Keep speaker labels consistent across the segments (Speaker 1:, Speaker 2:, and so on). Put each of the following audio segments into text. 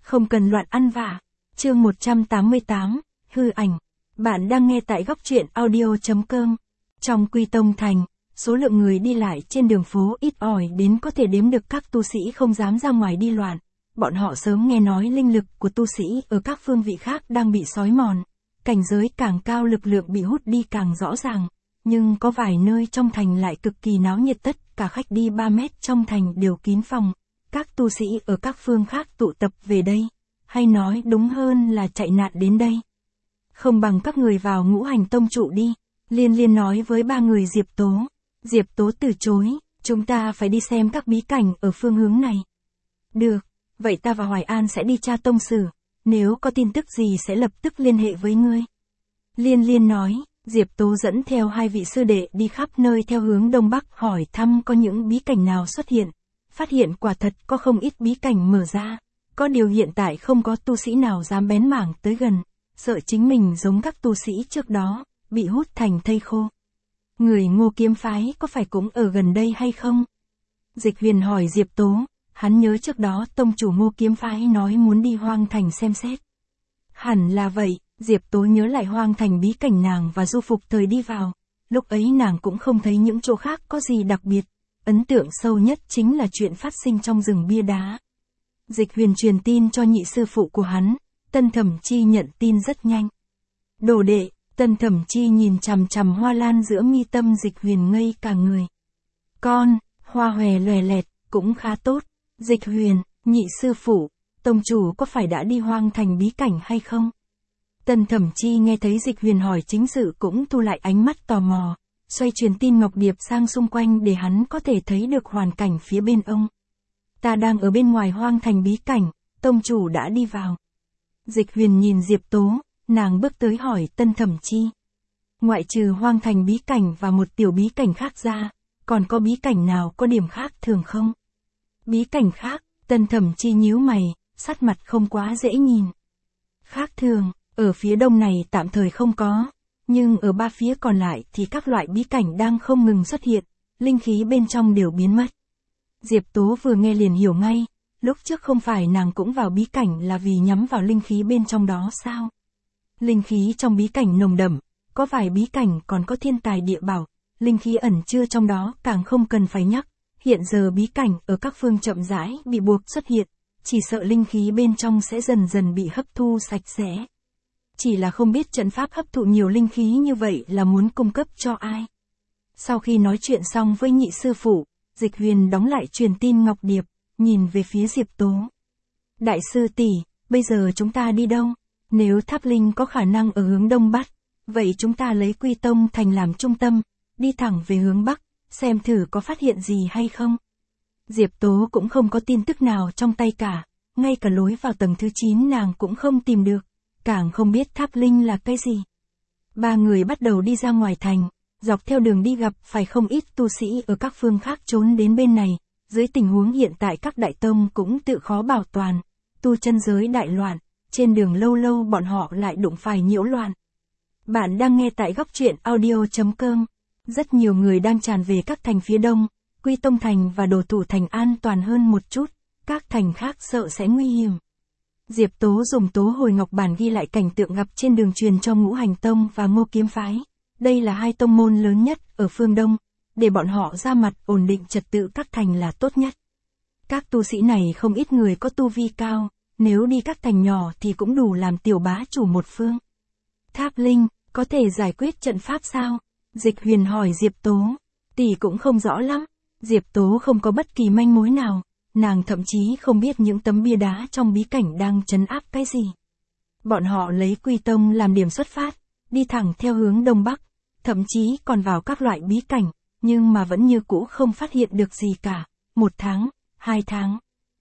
Speaker 1: Không cần loạn ăn vạ. Chương 188, hư ảnh. Bạn đang nghe tại góc truyện audio.com. Trong Quy Tông Thành, số lượng người đi lại trên đường phố ít ỏi đến có thể đếm được, các tu sĩ không dám ra ngoài đi loạn. Bọn họ sớm nghe nói linh lực của tu sĩ ở các phương vị khác đang bị xói mòn. Cảnh giới càng cao lực lượng bị hút đi càng rõ ràng. Nhưng có vài nơi trong thành lại cực kỳ náo nhiệt, tất cả khách đi 3 mét trong thành đều kín phòng. Các tu sĩ ở các phương khác tụ tập về đây. Hay nói đúng hơn là chạy nạn đến đây. Không bằng các người vào Ngũ Hành Tông trụ đi. Liên nói với ba người Diệp Tố. Diệp Tố từ chối, chúng ta phải đi xem các bí cảnh ở phương hướng này. Được, vậy ta và Hoài An sẽ đi tra tông sử, nếu có tin tức gì sẽ lập tức liên hệ với ngươi. Liên nói, Diệp Tố dẫn theo hai vị sư đệ đi khắp nơi theo hướng đông bắc hỏi thăm có những bí cảnh nào xuất hiện. Phát hiện quả thật có không ít bí cảnh mở ra, có điều hiện tại không có tu sĩ nào dám bén mảng tới gần, sợ chính mình giống các tu sĩ trước đó, bị hút thành thây khô. Người Ngô kiếm phái có phải cũng ở gần đây hay không? Dịch Huyền hỏi Diệp Tố, hắn nhớ trước đó tông chủ Ngô kiếm phái nói muốn đi Hoang Thành xem xét. Hẳn là vậy, Diệp Tố nhớ lại Hoang Thành bí cảnh nàng và Du Phục thời đi vào, lúc ấy nàng cũng không thấy những chỗ khác có gì đặc biệt, ấn tượng sâu nhất chính là chuyện phát sinh trong rừng bia đá. Dịch Huyền truyền tin cho nhị sư phụ của hắn, Tân Thẩm Chi nhận tin rất nhanh. Đồ đệ, Tân Thẩm Chi nhìn chằm chằm hoa lan giữa mi tâm Dịch Huyền ngây cả người. Con, hoa hòe lòe lẹt, cũng khá tốt. Dịch Huyền, nhị sư phụ, tông chủ có phải đã đi Hoang Thành bí cảnh hay không? Tân Thẩm Chi nghe thấy Dịch Huyền hỏi chính sự cũng thu lại ánh mắt tò mò, xoay truyền tin ngọc điệp sang xung quanh để hắn có thể thấy được hoàn cảnh phía bên ông. Ta đang ở bên ngoài Hoang Thành bí cảnh, tông chủ đã đi vào. Dịch Huyền nhìn Diệp Tố, nàng bước tới hỏi Tân Thẩm Chi. Ngoại trừ Hoang Thành bí cảnh và một tiểu bí cảnh khác ra, còn có bí cảnh nào có điểm khác thường không? Bí cảnh khác, Tân Thẩm Chi nhíu mày, sắc mặt không quá dễ nhìn. Khác thường, ở phía đông này tạm thời không có, nhưng ở ba phía còn lại thì các loại bí cảnh đang không ngừng xuất hiện, linh khí bên trong đều biến mất. Diệp Tố vừa nghe liền hiểu ngay, lúc trước không phải nàng cũng vào bí cảnh là vì nhắm vào linh khí bên trong đó sao? Linh khí trong bí cảnh nồng đậm, có vài bí cảnh còn có thiên tài địa bảo, linh khí ẩn chứa trong đó càng không cần phải nhắc. Hiện giờ bí cảnh ở các phương chậm rãi bị buộc xuất hiện, chỉ sợ linh khí bên trong sẽ dần dần bị hấp thu sạch sẽ. Chỉ là không biết trận pháp hấp thụ nhiều linh khí như vậy là muốn cung cấp cho ai. Sau khi nói chuyện xong với nhị sư phụ, Dịch Huyền đóng lại truyền tin ngọc điệp, nhìn về phía Diệp Tố. Đại sư tỷ, bây giờ chúng ta đi đâu? Nếu tháp linh có khả năng ở hướng đông bắc, vậy chúng ta lấy Quy Tông Thành làm trung tâm, đi thẳng về hướng bắc, xem thử có phát hiện gì hay không. Diệp Tố cũng không có tin tức nào trong tay cả, ngay cả lối vào tầng thứ 9 nàng cũng không tìm được, càng không biết tháp linh là cái gì. Ba người bắt đầu đi ra ngoài thành, dọc theo đường đi gặp phải không ít tu sĩ ở các phương khác trốn đến bên này, dưới tình huống hiện tại các đại tông cũng tự khó bảo toàn, tu chân giới đại loạn, trên đường lâu lâu bọn họ lại đụng phải nhiễu loạn. Bạn đang nghe tại góc truyện audio.com. Rất nhiều người đang tràn về các thành phía đông, Quy Tông Thành và Đồ Thủ Thành an toàn hơn một chút, các thành khác sợ sẽ nguy hiểm. Diệp Tố dùng tố hồi ngọc bản ghi lại cảnh tượng gặp trên đường truyền cho Ngũ Hành Tông và Ngô kiếm phái. Đây là hai tông môn lớn nhất ở phương Đông, để bọn họ ra mặt ổn định trật tự các thành là tốt nhất. Các tu sĩ này không ít người có tu vi cao, nếu đi các thành nhỏ thì cũng đủ làm tiểu bá chủ một phương. Tháp linh, có thể giải quyết trận pháp sao? Dịch Huyền hỏi Diệp Tố. Tỷ cũng không rõ lắm. Diệp Tố không có bất kỳ manh mối nào, nàng thậm chí không biết những tấm bia đá trong bí cảnh đang trấn áp cái gì. Bọn họ lấy Quy Tông làm điểm xuất phát, đi thẳng theo hướng đông bắc, thậm chí còn vào các loại bí cảnh, nhưng mà vẫn như cũ không phát hiện được gì cả. 1 tháng, 2 tháng,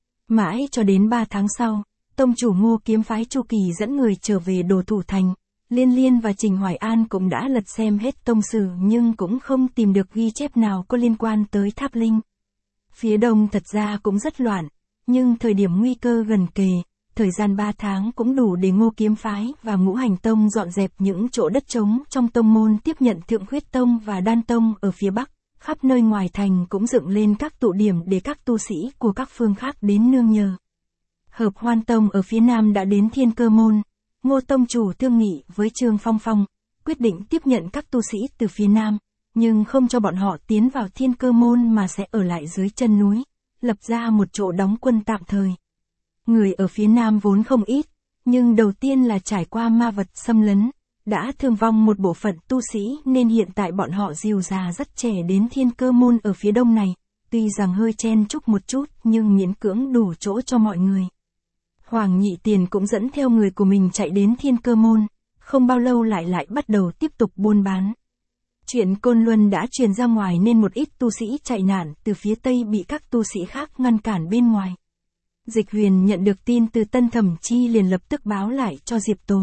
Speaker 1: mãi cho đến 3 tháng sau, tông chủ Ngô kiếm phái Chu Kỳ dẫn người trở về Đồ Thủ Thành. Liên và Trình Hoài An cũng đã lật xem hết tông sử nhưng cũng không tìm được ghi chép nào có liên quan tới tháp linh. Phía đông thật ra cũng rất loạn, nhưng thời điểm nguy cơ gần kề, thời gian 3 tháng cũng đủ để Ngô kiếm phái và Ngũ Hành Tông dọn dẹp những chỗ đất trống trong tông môn, tiếp nhận Thượng Huyết Tông và Đan Tông ở phía bắc. Khắp nơi ngoài thành cũng dựng lên các tụ điểm để các tu sĩ của các phương khác đến nương nhờ. Hợp Hoan Tông ở phía nam đã đến Thiên Cơ Môn, Ngô Tông chủ thương nghị với Trương Phong Phong, quyết định tiếp nhận các tu sĩ từ phía nam, nhưng không cho bọn họ tiến vào Thiên Cơ Môn mà sẽ ở lại dưới chân núi, lập ra một chỗ đóng quân tạm thời. Người ở phía nam vốn không ít, nhưng đầu tiên là trải qua ma vật xâm lấn, đã thương vong một bộ phận tu sĩ nên hiện tại bọn họ dìu già rất trẻ đến Thiên Cơ Môn ở phía đông này, tuy rằng hơi chen chúc một chút nhưng miễn cưỡng đủ chỗ cho mọi người. Hoàng Nhị Tiền cũng dẫn theo người của mình chạy đến Thiên Cơ Môn, không bao lâu lại bắt đầu tiếp tục buôn bán. Chuyện Côn Luân đã truyền ra ngoài nên một ít tu sĩ chạy nạn từ phía Tây bị các tu sĩ khác ngăn cản bên ngoài. Dịch Huyền nhận được tin từ Tân Thẩm Chi liền lập tức báo lại cho Diệp Tố.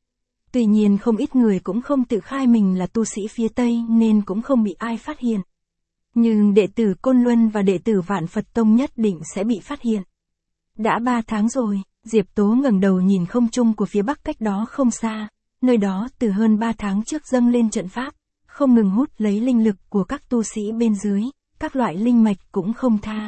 Speaker 1: Tuy nhiên không ít người cũng không tự khai mình là tu sĩ phía Tây nên cũng không bị ai phát hiện. Nhưng đệ tử Côn Luân và đệ tử Vạn Phật Tông nhất định sẽ bị phát hiện. Đã 3 tháng rồi, Diệp Tố ngẩng đầu nhìn không trung của phía bắc cách đó không xa, nơi đó từ hơn 3 tháng trước dâng lên trận pháp, không ngừng hút lấy linh lực của các tu sĩ bên dưới, các loại linh mạch cũng không tha.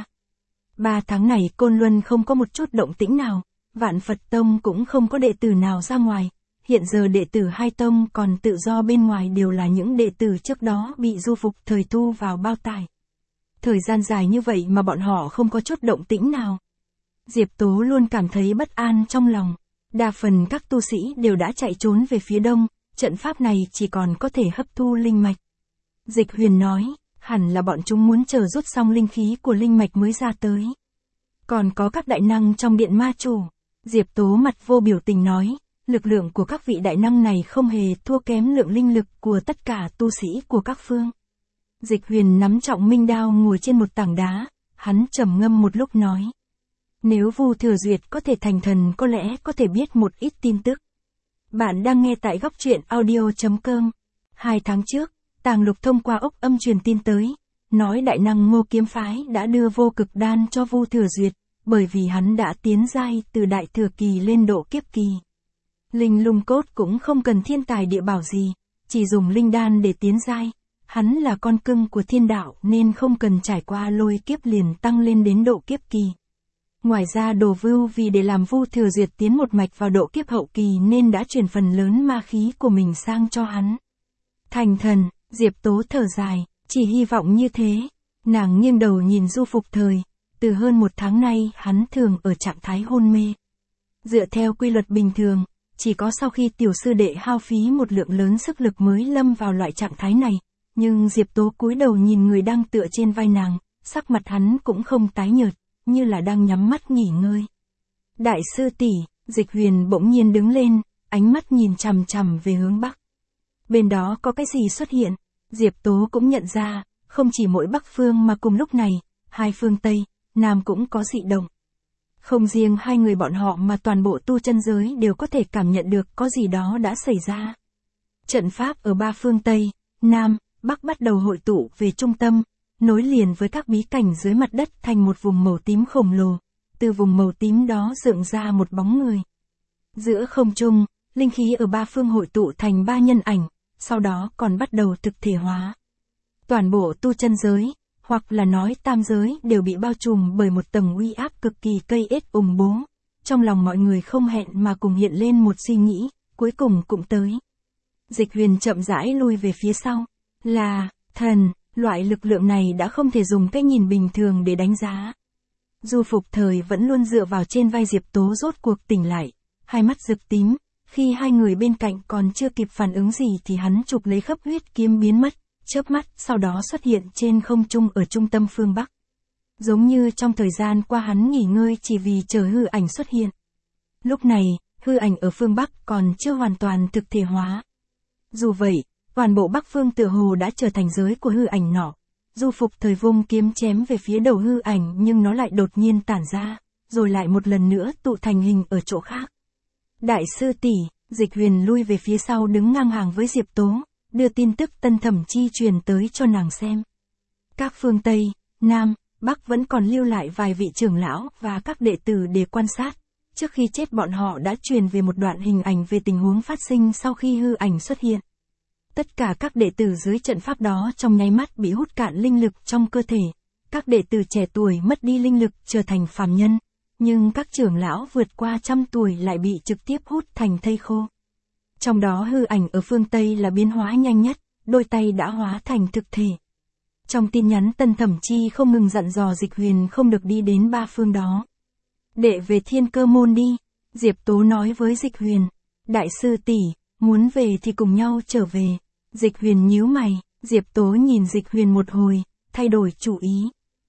Speaker 1: 3 tháng này Côn Luân không có một chút động tĩnh nào, Vạn Phật Tông cũng không có đệ tử nào ra ngoài, hiện giờ đệ tử hai tông còn tự do bên ngoài đều là những đệ tử trước đó bị Du Phục Thời thu vào bao tải. Thời gian dài như vậy mà bọn họ không có chút động tĩnh nào. Diệp Tố luôn cảm thấy bất an trong lòng, đa phần các tu sĩ đều đã chạy trốn về phía đông, trận pháp này chỉ còn có thể hấp thu linh mạch. Dịch Huyền nói, hẳn là bọn chúng muốn chờ rút xong linh khí của linh mạch mới ra tới. Còn có các đại năng trong điện ma chủ. Diệp Tố mặt vô biểu tình nói, lực lượng của các vị đại năng này không hề thua kém lượng linh lực của tất cả tu sĩ của các phương. Dịch Huyền nắm trọng minh đao ngồi trên một tảng đá, hắn trầm ngâm một lúc nói. Nếu Vu Thừa Duyệt có thể thành thần có lẽ có thể biết một ít tin tức. Bạn đang nghe tại góc truyện audio.com. 2 tháng trước, Tàng Lục thông qua ốc âm truyền tin tới, nói đại năng Ngô Kiếm Phái đã đưa vô cực đan cho Vu Thừa Duyệt, bởi vì hắn đã tiến giai từ đại thừa kỳ lên độ kiếp kỳ. Linh lung cốt cũng không cần thiên tài địa bảo gì, chỉ dùng linh đan để tiến giai. Hắn là con cưng của thiên đạo nên không cần trải qua lôi kiếp liền tăng lên đến độ kiếp kỳ. Ngoài ra Đồ Vưu vì để làm Vu Thừa Duyệt tiến một mạch vào độ kiếp hậu kỳ nên đã chuyển phần lớn ma khí của mình sang cho hắn. Thành thần, Diệp Tố thở dài, chỉ hy vọng như thế. Nàng nghiêng đầu nhìn Du Phục Thời, từ hơn 1 tháng nay hắn thường ở trạng thái hôn mê. Dựa theo quy luật bình thường, chỉ có sau khi tiểu sư đệ hao phí một lượng lớn sức lực mới lâm vào loại trạng thái này, nhưng Diệp Tố cúi đầu nhìn người đang tựa trên vai nàng, sắc mặt hắn cũng không tái nhợt, như là đang nhắm mắt nghỉ ngơi. Đại sư tỷ, Dịch Huyền bỗng nhiên đứng lên, ánh mắt nhìn chằm chằm về hướng bắc. Bên đó có cái gì xuất hiện? Diệp Tố cũng nhận ra, không chỉ mỗi bắc phương mà cùng lúc này, hai phương Tây, Nam cũng có dị động. Không riêng hai người bọn họ mà toàn bộ tu chân giới đều có thể cảm nhận được có gì đó đã xảy ra. Trận pháp ở 3 phương Tây, Nam, Bắc bắt đầu hội tụ về trung tâm, nối liền với các bí cảnh dưới mặt đất thành một vùng màu tím khổng lồ, từ vùng màu tím đó dựng ra một bóng người. Giữa không trung, linh khí ở 3 phương hội tụ thành 3 nhân ảnh, sau đó còn bắt đầu thực thể hóa. Toàn bộ tu chân giới, hoặc là nói tam giới đều bị bao trùm bởi một tầng uy áp cực kỳ cây ết ủng bố. Trong lòng mọi người không hẹn mà cùng hiện lên một suy nghĩ, cuối cùng cũng tới. Dịch Huyền chậm rãi lui về phía sau. Là, thần, loại lực lượng này đã không thể dùng cách nhìn bình thường để đánh giá. Du Phục Thời vẫn luôn dựa vào trên vai Diệp Tố rốt cuộc tỉnh lại, hai mắt rực tím, khi hai người bên cạnh còn chưa kịp phản ứng gì thì hắn chụp lấy khắp huyết kiếm biến mất, chớp mắt sau đó xuất hiện trên không trung ở trung tâm phương Bắc. Giống như trong thời gian qua hắn nghỉ ngơi chỉ vì chờ hư ảnh xuất hiện. Lúc này, hư ảnh ở phương Bắc còn chưa hoàn toàn thực thể hóa. Dù vậy, toàn bộ Bắc phương tựa hồ đã trở thành giới của hư ảnh nọ. Du Phục Thời vung kiếm chém về phía đầu hư ảnh nhưng nó lại đột nhiên tản ra, rồi lại một lần nữa tụ thành hình ở chỗ khác. Đại sư tỷ, Dịch Huyền lui về phía sau đứng ngang hàng với Diệp Tố, đưa tin tức Tân Thẩm Chi truyền tới cho nàng xem. Các phương Tây, Nam, Bắc vẫn còn lưu lại vài vị trưởng lão và các đệ tử để quan sát. Trước khi chết bọn họ đã truyền về một đoạn hình ảnh về tình huống phát sinh sau khi hư ảnh xuất hiện. Tất cả các đệ tử dưới trận pháp đó trong nháy mắt bị hút cạn linh lực trong cơ thể. Các đệ tử trẻ tuổi mất đi linh lực trở thành phàm nhân. nhưng các trưởng lão vượt qua 100 tuổi lại bị trực tiếp hút thành thây khô. Trong đó hư ảnh ở phương Tây là biến hóa nhanh nhất, đôi tay đã hóa thành thực thể. Trong tin nhắn Tân Thẩm Chi không ngừng dặn dò Dịch Huyền không được đi đến ba phương đó. Đệ về Thiên Cơ Môn đi, Diệp Tố nói với Dịch Huyền. Đại sư tỷ, muốn về thì cùng nhau trở về. Dịch Huyền nhíu mày, Diệp Tố nhìn Dịch Huyền một hồi, thay đổi chủ ý.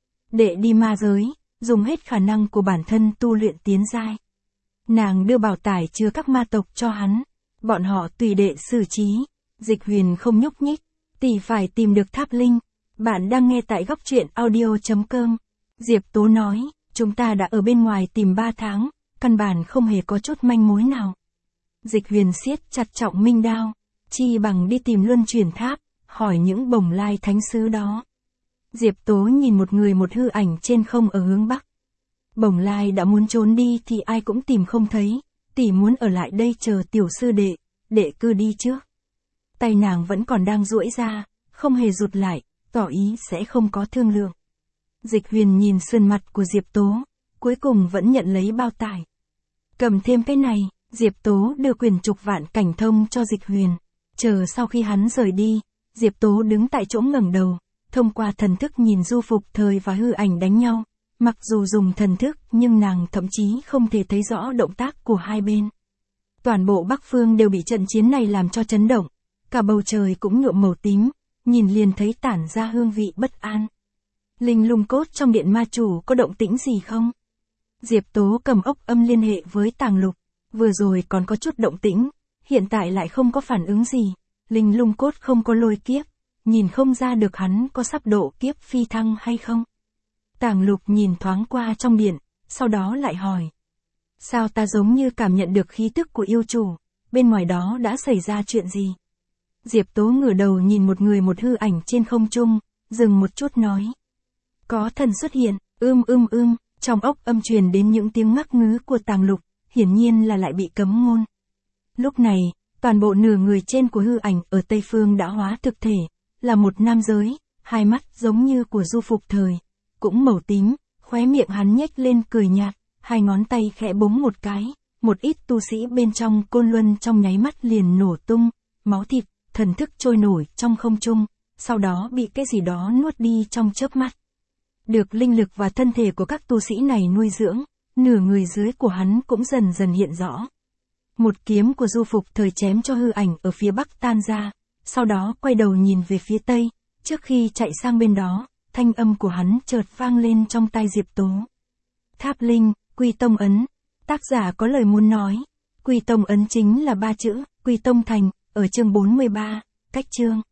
Speaker 1: Đệ đi ma giới, dùng hết khả năng của bản thân tu luyện tiến giai. Nàng đưa bảo tải chứa các ma tộc cho hắn, bọn họ tùy đệ xử trí. Dịch Huyền không nhúc nhích, tỷ phải tìm được tháp linh. Bạn đang nghe tại góc truyện audio.com. Diệp Tố nói, chúng ta đã ở bên ngoài tìm 3 tháng, căn bản không hề có chút manh mối nào. Dịch Huyền siết chặt trọng minh đao, chi bằng đi tìm luân chuyển tháp, hỏi những bồng lai thánh sứ đó. Diệp Tố nhìn một người một hư ảnh trên không ở hướng bắc. Bồng lai đã muốn trốn đi thì ai cũng tìm không thấy, tỷ muốn ở lại đây chờ tiểu sư đệ, đệ cứ đi trước. Tay nàng vẫn còn đang duỗi ra, không hề rụt lại, tỏ ý sẽ không có thương lượng. Dịch Huyền nhìn sườn mặt của Diệp Tố, cuối cùng vẫn nhận lấy bao tải. Cầm thêm cái này, Diệp Tố đưa quyển trục vạn cảnh thông cho Dịch Huyền. Chờ sau khi hắn rời đi, Diệp Tố đứng tại chỗ ngẩng đầu, thông qua thần thức nhìn Du Phục Thời và hư ảnh đánh nhau. Mặc dù dùng thần thức nhưng nàng thậm chí không thể thấy rõ động tác của hai bên. Toàn bộ Bắc Phương đều bị trận chiến này làm cho chấn động, cả bầu trời cũng nhuộm màu tím, nhìn liền thấy tản ra hương vị bất an. Linh lung cốt trong điện ma chủ có động tĩnh gì không? Diệp Tố cầm ốc âm liên hệ với Tàng Lục, vừa rồi còn có chút động tĩnh, hiện tại lại không có phản ứng gì. Linh lung cốt không có lôi kiếp, nhìn không ra được hắn có sắp độ kiếp phi thăng hay không. Tàng Lục nhìn thoáng qua trong điện, sau đó lại hỏi. Sao ta giống như cảm nhận được khí tức của yêu chủ, bên ngoài đó đã xảy ra chuyện gì? Diệp Tố ngửa đầu nhìn một người một hư ảnh trên không trung, dừng một chút nói. Có thần xuất hiện, trong ốc âm truyền đến những tiếng ngắc ngứ của Tàng Lục, hiển nhiên là lại bị cấm ngôn. Lúc này, toàn bộ nửa người trên của hư ảnh ở Tây Phương đã hóa thực thể, là một nam giới, hai mắt giống như của Du Phục Thời, cũng màu tím, khóe miệng hắn nhếch lên cười nhạt, hai ngón tay khẽ búng một cái, một ít tu sĩ bên trong côn luân trong nháy mắt liền nổ tung, máu thịt, thần thức trôi nổi trong không trung, sau đó bị cái gì đó nuốt đi trong chớp mắt. Được linh lực và thân thể của các tu sĩ này nuôi dưỡng, nửa người dưới của hắn cũng dần dần hiện rõ. Một kiếm của Du Phục Thời chém cho hư ảnh ở phía bắc tan ra, sau đó quay đầu nhìn về phía tây, trước khi chạy sang bên đó, thanh âm của hắn chợt vang lên trong tai Diệp Tố. Tháp linh, Quy Tông ấn. Tác giả có lời muốn nói. Quy Tông ấn chính là 3 chữ, Quy Tông thành, ở chương 43, cách chương.